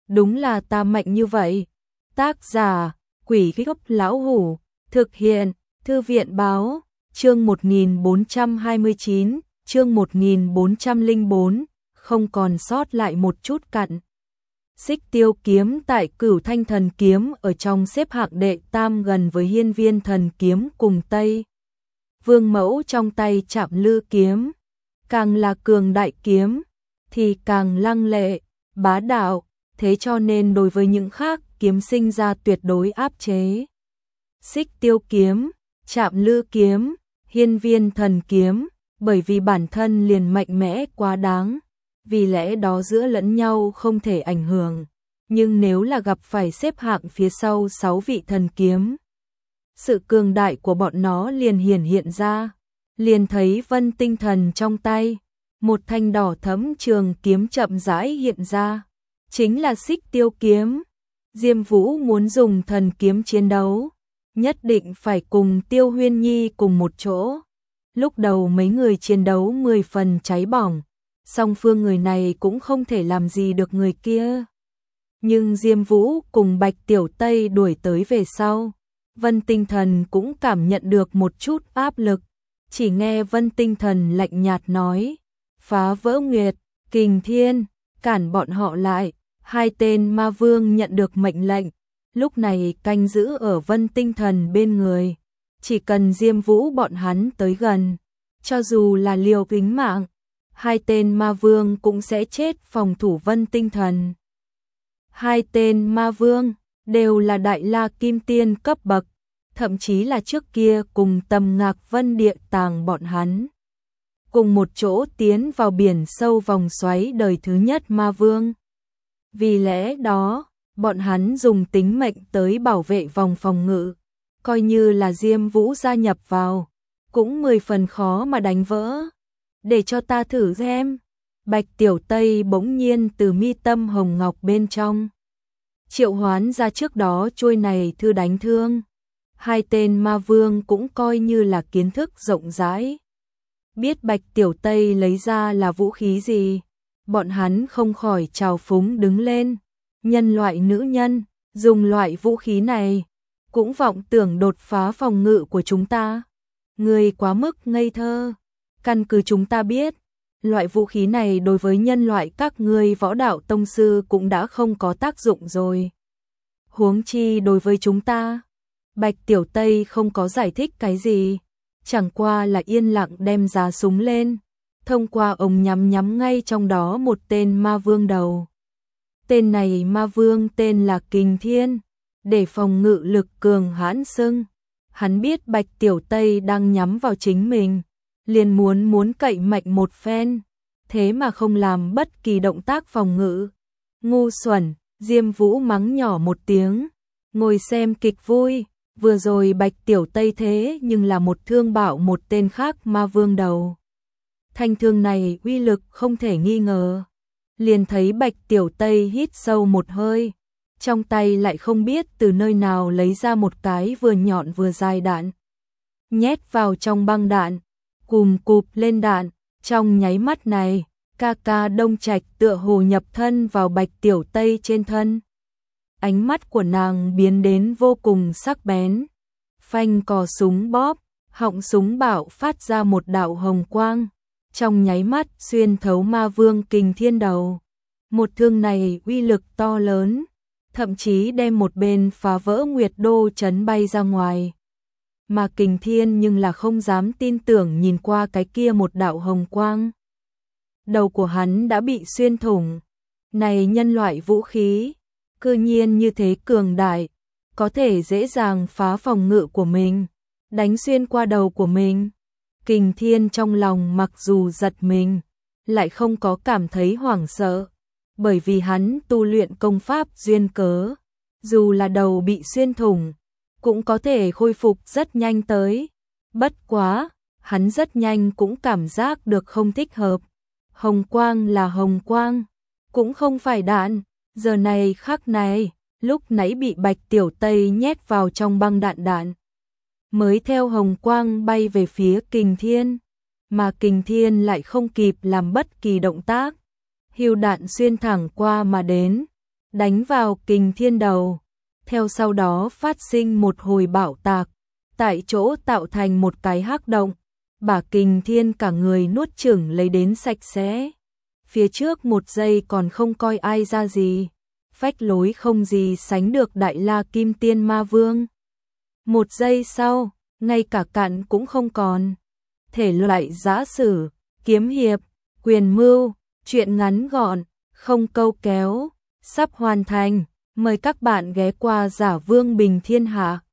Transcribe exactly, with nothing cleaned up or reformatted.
đúng là ta mạnh như vậy. Tác giả, Quỷ Gốc Lão Hủ, thực hiện, Thư viện báo, chương một nghìn bốn trăm hai mươi chín, chương một nghìn bốn trăm lẻ bốn, không còn sót lại một chút cặn. Xích Tiêu kiếm tại Cửu Thanh Thần kiếm ở trong xếp hạng đệ tam gần với Hiên Viên Thần kiếm cùng Tây Vương Mẫu trong tay Trảm Lư kiếm, càng là cường đại kiếm thì càng lăng lệ, bá đạo, thế cho nên đối với những khác kiếm sinh ra tuyệt đối áp chế. Xích Tiêu kiếm, Trảm Lư kiếm, Hiên Viên Thần kiếm, bởi vì bản thân liền mạnh mẽ quá đáng, vì lẽ đó giữa lẫn nhau không thể ảnh hưởng, nhưng nếu là gặp phải xếp hạng phía sau sáu vị thần kiếm, sự cường đại của bọn nó liền hiển hiện ra. Liền thấy Vân Tinh Thần trong tay, một thanh đỏ thẫm trường kiếm chậm rãi hiện ra, chính là Xích Tiêu kiếm. Diêm Vũ muốn dùng thần kiếm chiến đấu, nhất định phải cùng Tiêu Huyên Nhi cùng một chỗ. Lúc đầu mấy người chiến đấu mười phần cháy bỏng, song phương người này cũng không thể làm gì được người kia. Nhưng Diêm Vũ cùng Bạch Tiểu Tây đuổi tới về sau, Vân Tinh Thần cũng cảm nhận được một chút áp lực. Chỉ nghe Vân Tinh Thần lạnh nhạt nói, phá vỡ nguyệt, kình thiên, cản bọn họ lại. Hai tên ma vương nhận được mệnh lệnh, lúc này canh giữ ở Vân Tinh Thần bên người. Chỉ cần Diêm Vũ bọn hắn tới gần, cho dù là liều tính mạng, hai tên ma vương cũng sẽ chết phòng thủ Vân Tinh Thần. Hai tên ma vương đều là đại la kim tiên cấp bậc, thậm chí là trước kia cùng Tầm Ngạc Vân Địa Tàng bọn hắn cùng một chỗ tiến vào biển sâu vòng xoáy đời thứ nhất ma vương. Vì lẽ đó, bọn hắn dùng tính mệnh tới bảo vệ vòng phòng ngự, coi như là Diêm Vũ gia nhập vào, cũng mười phần khó mà đánh vỡ. Để cho ta thử xem. Bạch Tiểu Tây bỗng nhiên từ mi tâm hồng ngọc bên trong triệu hoán ra trước đó chuôi này thư đánh thương. Hai tên ma vương cũng coi như là kiến thức rộng rãi, biết Bạch Tiểu Tây lấy ra là vũ khí gì. Bọn hắn không khỏi trào phúng đứng lên. Nhân loại nữ nhân, dùng loại vũ khí này, cũng vọng tưởng đột phá phòng ngự của chúng ta. Người quá mức ngây thơ. Căn cứ chúng ta biết, loại vũ khí này đối với nhân loại các ngươi võ đạo tông sư cũng đã không có tác dụng rồi. Huống chi đối với chúng ta. Bạch Tiểu Tây không có giải thích cái gì, chẳng qua là yên lặng đem giá súng lên. Thông qua ống nhắm nhắm ngay trong đó một tên ma vương đầu. Tên này ma vương tên là Kình Thiên, để phòng ngự lực cường hãn xưng. Hắn biết Bạch Tiểu Tây đang nhắm vào chính mình, liền muốn muốn cậy mạnh một phen, thế mà không làm bất kỳ động tác phòng ngự. Ngu xuẩn, Diêm Vũ mắng nhỏ một tiếng, ngồi xem kịch vui. Vừa rồi Bạch Tiểu Tây thế nhưng là một thương bạo một tên khác ma vương đầu. Thanh thương này uy lực không thể nghi ngờ. Liền thấy Bạch Tiểu Tây hít sâu một hơi, trong tay lại không biết từ nơi nào lấy ra một cái vừa nhọn vừa dài đạn, nhét vào trong băng đạn, cùm cụp lên đạn. Trong nháy mắt này, ca ca Đông Trạch tựa hồ nhập thân vào Bạch Tiểu Tây trên thân. Ánh mắt của nàng biến đến vô cùng sắc bén. Phanh cò súng bóp, họng súng bạo phát ra một đạo hồng quang, trong nháy mắt xuyên thấu ma vương Kình Thiên đầu. Một thương này uy lực to lớn, thậm chí đem một bên phá vỡ Nguyệt Đô chấn bay ra ngoài. Mà Kình Thiên nhưng là không dám tin tưởng nhìn qua cái kia một đạo hồng quang. Đầu của hắn đã bị xuyên thủng. Này nhân loại vũ khí, cư nhiên như thế cường đại, có thể dễ dàng phá phòng ngự của mình, đánh xuyên qua đầu của mình. Kình Thiên trong lòng mặc dù giật mình, lại không có cảm thấy hoảng sợ, bởi vì hắn tu luyện công pháp duyên cớ, dù là đầu bị xuyên thủng, cũng có thể khôi phục rất nhanh tới. Bất quá, hắn rất nhanh cũng cảm giác được không thích hợp. Hồng quang là hồng quang, cũng không phải đạn. Giờ này khắc này, lúc nãy bị Bạch Tiểu Tây nhét vào trong băng đạn đạn, mới theo hồng quang bay về phía Kình Thiên, mà Kình Thiên lại không kịp làm bất kỳ động tác. Hưu đạn xuyên thẳng qua mà đến, đánh vào Kình Thiên đầu. Theo sau đó phát sinh một hồi bạo tạc, tại chỗ tạo thành một cái hắc động, bà Kình Thiên cả người nuốt chửng lấy đến sạch sẽ. Phía trước một giây còn không coi ai ra gì, phách lối không gì sánh được Đại La Kim Tiên Ma Vương. Một giây sau, ngay cả cặn cũng không còn. Thể loại giã sử, kiếm hiệp, quyền mưu, truyện ngắn gọn, không câu kéo, sắp hoàn thành. Mời các bạn ghé qua Giả Vương Bình Thiên Hạ.